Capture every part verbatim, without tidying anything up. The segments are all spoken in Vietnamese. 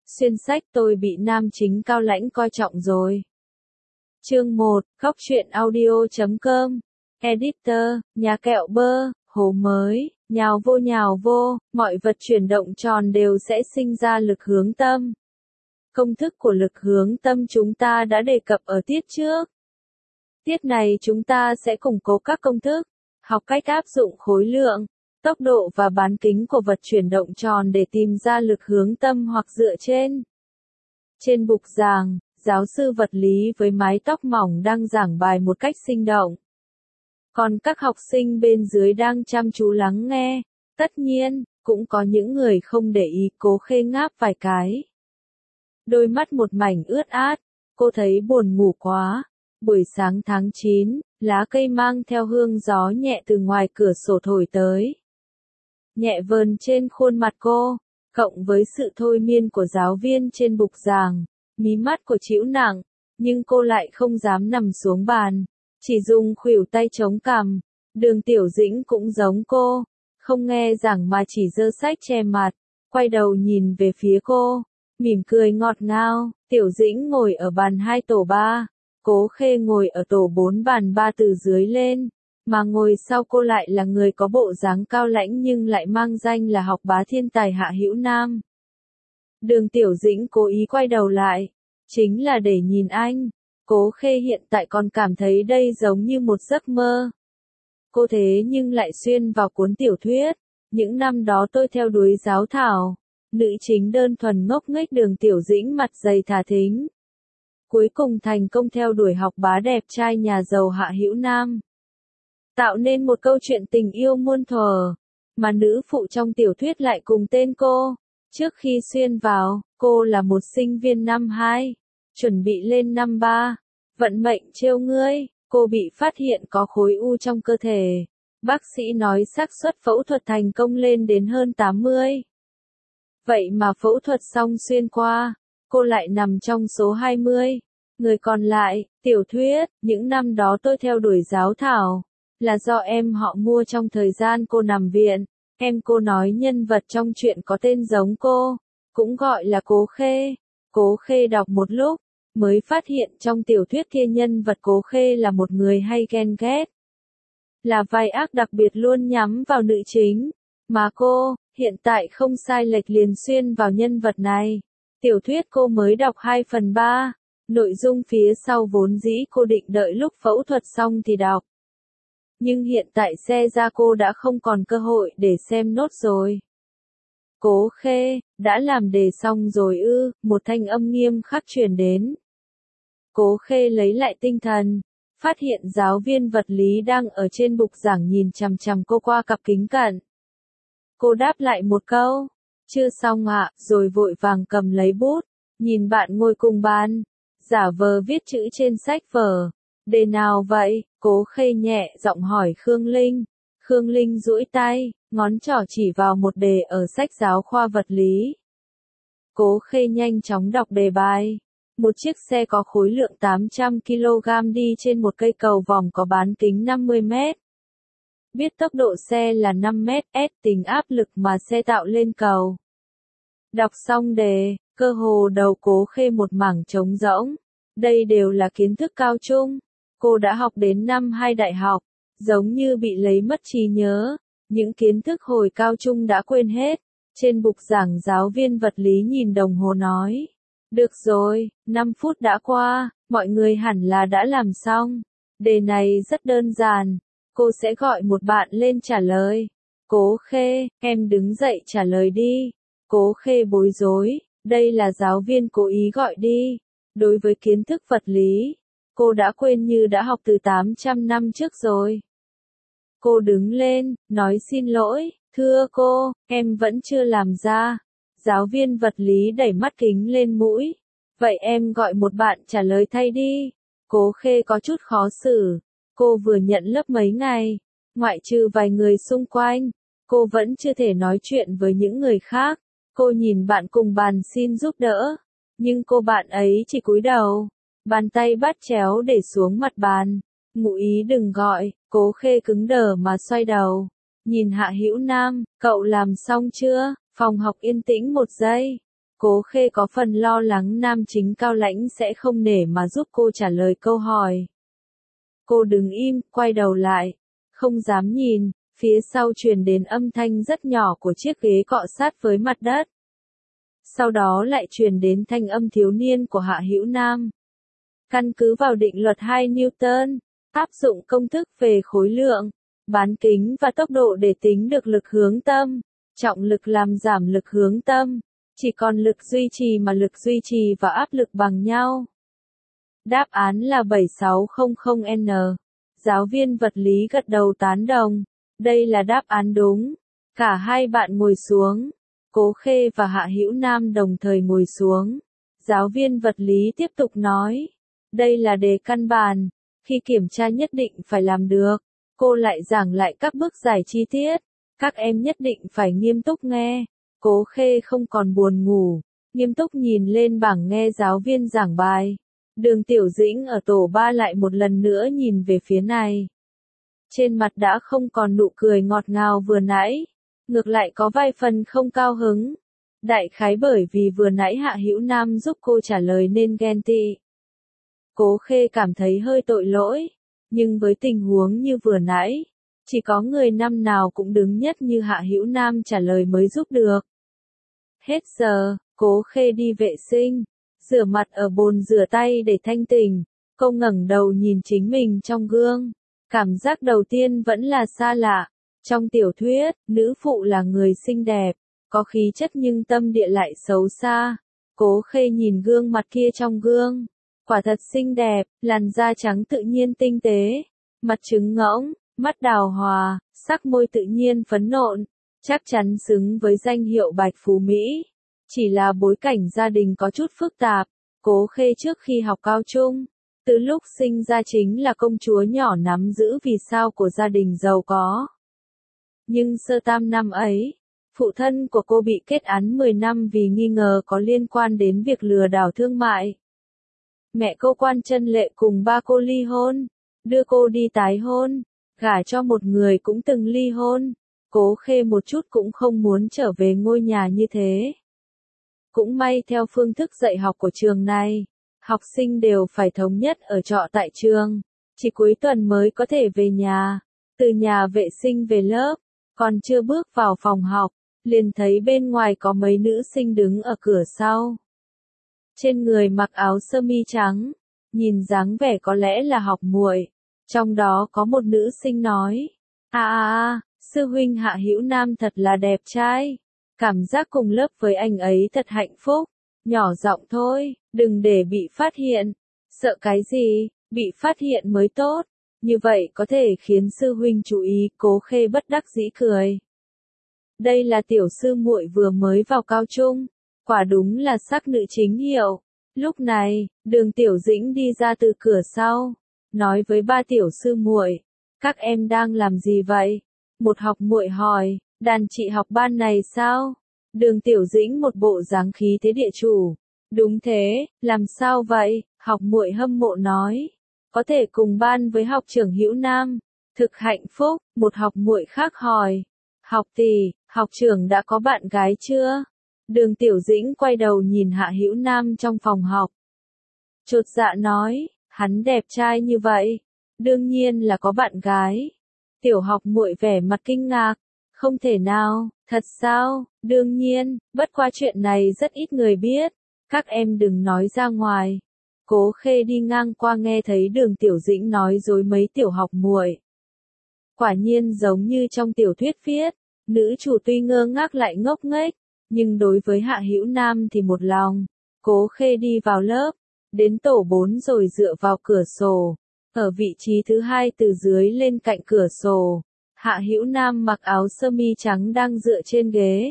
Xuyên sách tôi bị nam chính cao lãnh coi trọng rồi. Chương một, góc truyện audio chấm com. Editor, nhà kẹo bơ, hồ mới, nhào vô nhào vô, mọi vật chuyển động tròn đều sẽ sinh ra lực hướng tâm. Công thức của lực hướng tâm chúng ta đã đề cập ở tiết trước. Tiết này chúng ta sẽ củng cố các công thức, học cách áp dụng khối lượng, tốc độ và bán kính của vật chuyển động tròn để tìm ra lực hướng tâm hoặc dựa trên. Trên bục giảng, giáo sư vật lý với mái tóc mỏng đang giảng bài một cách sinh động. Còn các học sinh bên dưới đang chăm chú lắng nghe, tất nhiên, cũng có những người không để ý. Cố Khê ngáp vài cái. Đôi mắt một mảnh ướt át, cô thấy buồn ngủ quá. Buổi sáng tháng chín, lá cây mang theo hương gió nhẹ từ ngoài cửa sổ thổi tới. Nhẹ vờn trên khuôn mặt cô, cộng với sự thôi miên của giáo viên trên bục giảng, mí mắt của trĩu nặng, nhưng cô lại không dám nằm xuống bàn, chỉ dùng khuỷu tay chống cằm. Đường Tiểu Dĩnh cũng giống cô, không nghe giảng mà chỉ giơ sách che mặt, quay đầu nhìn về phía cô, mỉm cười ngọt ngào. Tiểu Dĩnh ngồi ở bàn hai tổ ba, Cố Khê ngồi ở tổ bốn bàn ba từ dưới lên, mà ngồi sau cô lại là người có bộ dáng cao lãnh nhưng lại mang danh là học bá thiên tài Hạ Hữu Nam. Đường Tiểu Dĩnh cố ý quay đầu lại, chính là để nhìn anh. Cố Khê hiện tại còn cảm thấy đây giống như một giấc mơ. Cô thế nhưng lại xuyên vào cuốn tiểu thuyết, những năm đó tôi theo đuổi giáo thảo, nữ chính đơn thuần ngốc nghếch Đường Tiểu Dĩnh mặt dày thả thính. Cuối cùng thành công theo đuổi học bá đẹp trai nhà giàu Hạ Hữu Nam. Tạo nên một câu chuyện tình yêu muôn thuở, mà nữ phụ trong tiểu thuyết lại cùng tên cô. Trước khi xuyên vào, cô là một sinh viên năm hai, chuẩn bị lên năm ba. Vận mệnh trêu ngươi, cô bị phát hiện có khối u trong cơ thể. Bác sĩ nói xác suất phẫu thuật thành công lên đến hơn tám mươi. Vậy mà phẫu thuật xong xuyên qua, cô lại nằm trong số hai mươi. Người còn lại, tiểu thuyết, những năm đó tôi theo đuổi giáo thảo, là do em họ mua trong thời gian cô nằm viện. Em cô nói nhân vật trong chuyện có tên giống cô, cũng gọi là Cố Khê. Cố Khê đọc một lúc, mới phát hiện trong tiểu thuyết kia nhân vật Cố Khê là một người hay ghen ghét. Là vai ác đặc biệt luôn nhắm vào nữ chính, mà cô, hiện tại không sai lệch liền xuyên vào nhân vật này. Tiểu thuyết cô mới đọc hai phần ba, nội dung phía sau vốn dĩ cô định đợi lúc phẫu thuật xong thì đọc. Nhưng hiện tại xe ra cô đã không còn cơ hội để xem nốt rồi. Cố Khê, đã làm đề xong rồi ư? Một thanh âm nghiêm khắc truyền đến. Cố Khê lấy lại tinh thần, phát hiện giáo viên vật lý đang ở trên bục giảng nhìn chằm chằm cô qua cặp kính cận. Cô đáp lại một câu, chưa xong ạ, rồi vội vàng cầm lấy bút, nhìn bạn ngồi cùng bàn, giả vờ viết chữ trên sách vở. Đề nào vậy? Cố Khê nhẹ giọng hỏi Khương Linh. Khương Linh duỗi tay, ngón trỏ chỉ vào một đề ở sách giáo khoa vật lý. Cố Khê nhanh chóng đọc đề bài. Một chiếc xe có khối lượng tám trăm ki lô gam đi trên một cây cầu vòng có bán kính năm mươi mét. Biết tốc độ xe là năm mét, S tính áp lực mà xe tạo lên cầu. Đọc xong đề, cơ hồ đầu Cố Khê một mảng trống rỗng. Đây đều là kiến thức cao trung. Cô đã học đến năm hai đại học, giống như bị lấy mất trí nhớ. Những kiến thức hồi cao trung đã quên hết. Trên bục giảng giáo viên vật lý nhìn đồng hồ nói. Được rồi, năm phút đã qua, mọi người hẳn là đã làm xong. Đề này rất đơn giản. Cô sẽ gọi một bạn lên trả lời. Cố Khê, em đứng dậy trả lời đi. Cố Khê bối rối, đây là giáo viên cố ý gọi đi. Đối với kiến thức vật lý, cô đã quên như đã học từ tám trăm năm trước rồi. Cô đứng lên, nói xin lỗi, thưa cô, em vẫn chưa làm ra. Giáo viên vật lý đẩy mắt kính lên mũi. Vậy em gọi một bạn trả lời thay đi. Cố Khê có chút khó xử. Cô vừa nhận lớp mấy ngày, ngoại trừ vài người xung quanh, cô vẫn chưa thể nói chuyện với những người khác. Cô nhìn bạn cùng bàn xin giúp đỡ, nhưng cô bạn ấy chỉ cúi đầu, bàn tay bắt chéo để xuống mặt bàn. Ngụ ý đừng gọi. Cố Khê cứng đờ mà xoay đầu, nhìn Hạ Hữu Nam. Cậu làm xong chưa? Phòng học yên tĩnh một giây. Cố Khê có phần lo lắng nam chính cao lãnh sẽ không nể mà giúp cô trả lời câu hỏi. Cô đứng im, quay đầu lại, không dám nhìn, phía sau truyền đến âm thanh rất nhỏ của chiếc ghế cọ sát với mặt đất. Sau đó lại truyền đến thanh âm thiếu niên của Hạ Hữu Nam. Căn cứ vào định luật hai Newton, áp dụng công thức về khối lượng, bán kính và tốc độ để tính được lực hướng tâm, trọng lực làm giảm lực hướng tâm, chỉ còn lực duy trì mà lực duy trì và áp lực bằng nhau. Đáp án là bảy sáu không không N. Giáo viên vật lý gật đầu tán đồng. Đây là đáp án đúng. Cả hai bạn ngồi xuống. Cố Khê và Hạ Hữu Nam đồng thời ngồi xuống. Giáo viên vật lý tiếp tục nói. Đây là đề căn bản. Khi kiểm tra nhất định phải làm được. Cô lại giảng lại các bước giải chi tiết. Các em nhất định phải nghiêm túc nghe. Cố Khê không còn buồn ngủ. Nghiêm túc nhìn lên bảng nghe giáo viên giảng bài. Đường Tiểu Dĩnh ở tổ ba lại một lần nữa nhìn về phía này. Trên mặt đã không còn nụ cười ngọt ngào vừa nãy, ngược lại có vài phần không cao hứng. Đại khái bởi vì vừa nãy Hạ Hữu Nam giúp cô trả lời nên ghen tị. Cố Khê cảm thấy hơi tội lỗi, nhưng với tình huống như vừa nãy, chỉ có người năm nào cũng đứng nhất như Hạ Hữu Nam trả lời mới giúp được. Hết giờ, Cố Khê đi vệ sinh, rửa mặt ở bồn rửa tay để thanh tỉnh. Cô ngẩng đầu nhìn chính mình trong gương. Cảm giác đầu tiên vẫn là xa lạ. Trong tiểu thuyết, nữ phụ là người xinh đẹp, có khí chất nhưng tâm địa lại xấu xa. Cố Khê nhìn gương mặt kia trong gương. Quả thật xinh đẹp, làn da trắng tự nhiên tinh tế, mặt trứng ngỗng, mắt đào hòa, sắc môi tự nhiên phấn nộn, chắc chắn xứng với danh hiệu Bạch Phú Mỹ. Chỉ là bối cảnh gia đình có chút phức tạp. Cố Khê trước khi học cao trung, từ lúc sinh ra chính là công chúa nhỏ nắm giữ vì sao của gia đình giàu có. Nhưng sơ tam năm ấy, phụ thân của cô bị kết án mười năm vì nghi ngờ có liên quan đến việc lừa đảo thương mại. Mẹ cô Quan Chân Lệ cùng ba cô ly hôn, đưa cô đi tái hôn, gả cho một người cũng từng ly hôn. Cố Khê một chút cũng không muốn trở về ngôi nhà như thế. Cũng may theo phương thức dạy học của trường này, học sinh đều phải thống nhất ở trọ tại trường, chỉ cuối tuần mới có thể về nhà. Từ nhà vệ sinh về lớp, còn chưa bước vào phòng học, liền thấy bên ngoài có mấy nữ sinh đứng ở cửa sau. Trên người mặc áo sơ mi trắng, nhìn dáng vẻ có lẽ là học muội. Trong đó có một nữ sinh nói: "A a a, sư huynh Hạ Hữu Nam thật là đẹp trai. Cảm giác cùng lớp với anh ấy thật hạnh phúc." Nhỏ giọng thôi, đừng để bị phát hiện. Sợ cái gì, bị phát hiện mới tốt. Như vậy có thể khiến sư huynh chú ý. Cố Khê bất đắc dĩ cười. Đây là tiểu sư muội vừa mới vào cao trung, quả đúng là sắc nữ chính hiệu. Lúc này, Đường Tiểu Dĩnh đi ra từ cửa sau, nói với ba tiểu sư muội: "Các em đang làm gì vậy?" Một học muội hỏi: "Đàn chị học ban này sao?" Đường Tiểu Dĩnh một bộ dáng khí thế địa chủ. "Đúng thế, làm sao vậy?" Học muội hâm mộ nói: "Có thể cùng ban với học trưởng Hữu Nam, thực hạnh phúc." Một học muội khác hỏi: "Học tỷ, học trưởng đã có bạn gái chưa?" Đường Tiểu Dĩnh quay đầu nhìn Hạ Hữu Nam trong phòng học. Chột dạ nói: "Hắn đẹp trai như vậy, đương nhiên là có bạn gái." Tiểu học muội vẻ mặt kinh ngạc: "Không thể nào, thật sao?" "Đương nhiên, bất qua chuyện này rất ít người biết, các em đừng nói ra ngoài." Cố Khê đi ngang qua nghe thấy Đường Tiểu Dĩnh nói dối mấy tiểu học muội. Quả nhiên giống như trong tiểu thuyết viết, nữ chủ tuy ngơ ngác lại ngốc nghếch, nhưng đối với Hạ Hữu Nam thì một lòng. Cố Khê đi vào lớp, đến tổ bốn rồi dựa vào cửa sổ, ở vị trí thứ hai từ dưới lên cạnh cửa sổ. Hạ Hữu Nam mặc áo sơ mi trắng đang dựa trên ghế,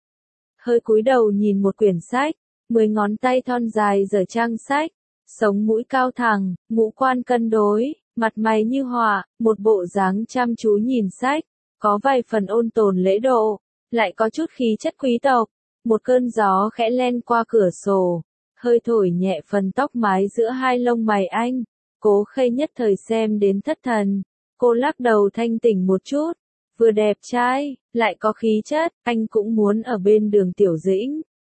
hơi cúi đầu nhìn một quyển sách, mười ngón tay thon dài giở trang sách, sống mũi cao thẳng, ngũ quan cân đối, mặt mày như họa, một bộ dáng chăm chú nhìn sách, có vài phần ôn tồn lễ độ, lại có chút khí chất quý tộc. Một cơn gió khẽ len qua cửa sổ, hơi thổi nhẹ phần tóc mái giữa hai lông mày anh. Cố Khê nhất thời xem đến thất thần. Cô lắc đầu thanh tỉnh một chút, vừa đẹp trai, lại có khí chất, anh cũng muốn ở bên Đường Tiểu Dĩnh.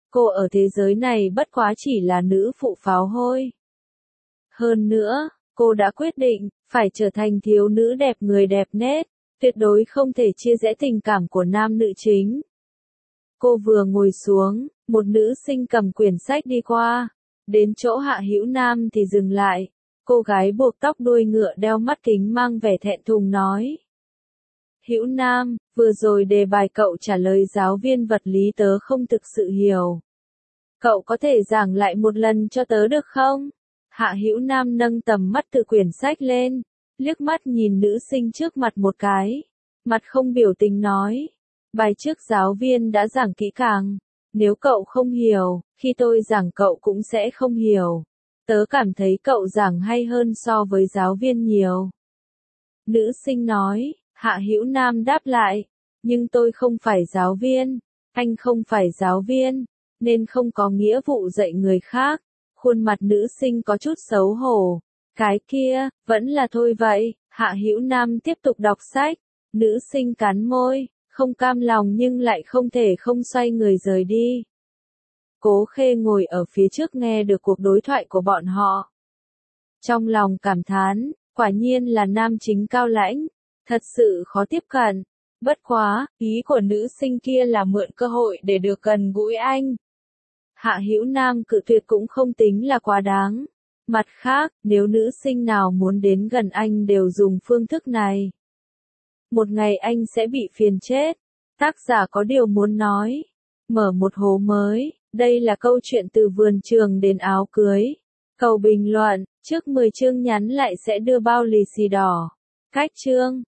Cô ở thế giới này bất quá chỉ là nữ phụ pháo hôi. Hơn nữa, cô đã quyết định, phải trở thành thiếu nữ đẹp người đẹp nết, tuyệt đối không thể chia rẽ tình cảm của nam nữ chính. Cô vừa ngồi xuống, một nữ sinh cầm quyển sách đi qua, đến chỗ Hạ Hữu Nam thì dừng lại. Cô gái buộc tóc đuôi ngựa đeo mắt kính mang vẻ thẹn thùng nói. Hữu Nam, vừa rồi đề bài cậu trả lời giáo viên vật lý tớ không thực sự hiểu. Cậu có thể giảng lại một lần cho tớ được không? Hạ Hữu Nam nâng tầm mắt từ quyển sách lên, liếc mắt nhìn nữ sinh trước mặt một cái, mặt không biểu tình nói. Bài trước giáo viên đã giảng kỹ càng, nếu cậu không hiểu, khi tôi giảng cậu cũng sẽ không hiểu. Tớ cảm thấy cậu giảng hay hơn so với giáo viên nhiều. Nữ sinh nói, Hạ Hữu Nam đáp lại, nhưng tôi không phải giáo viên, anh không phải giáo viên, nên không có nghĩa vụ dạy người khác. Khuôn mặt nữ sinh có chút xấu hổ. Cái kia, vẫn là thôi vậy. Hạ Hữu Nam tiếp tục đọc sách. Nữ sinh cắn môi, không cam lòng nhưng lại không thể không xoay người rời đi. Cố Khê ngồi ở phía trước nghe được cuộc đối thoại của bọn họ. Trong lòng cảm thán, quả nhiên là nam chính cao lãnh, thật sự khó tiếp cận. Bất quá, ý của nữ sinh kia là mượn cơ hội để được gần gũi anh. Hạ Hữu Nam cự tuyệt cũng không tính là quá đáng. Mặt khác, nếu nữ sinh nào muốn đến gần anh đều dùng phương thức này, một ngày anh sẽ bị phiền chết. Tác giả có điều muốn nói. Mở một hố mới. Đây là câu chuyện từ vườn trường đến áo cưới. Cầu bình luận, trước mười chương nhắn lại sẽ đưa bao lì xì đỏ. Cách chương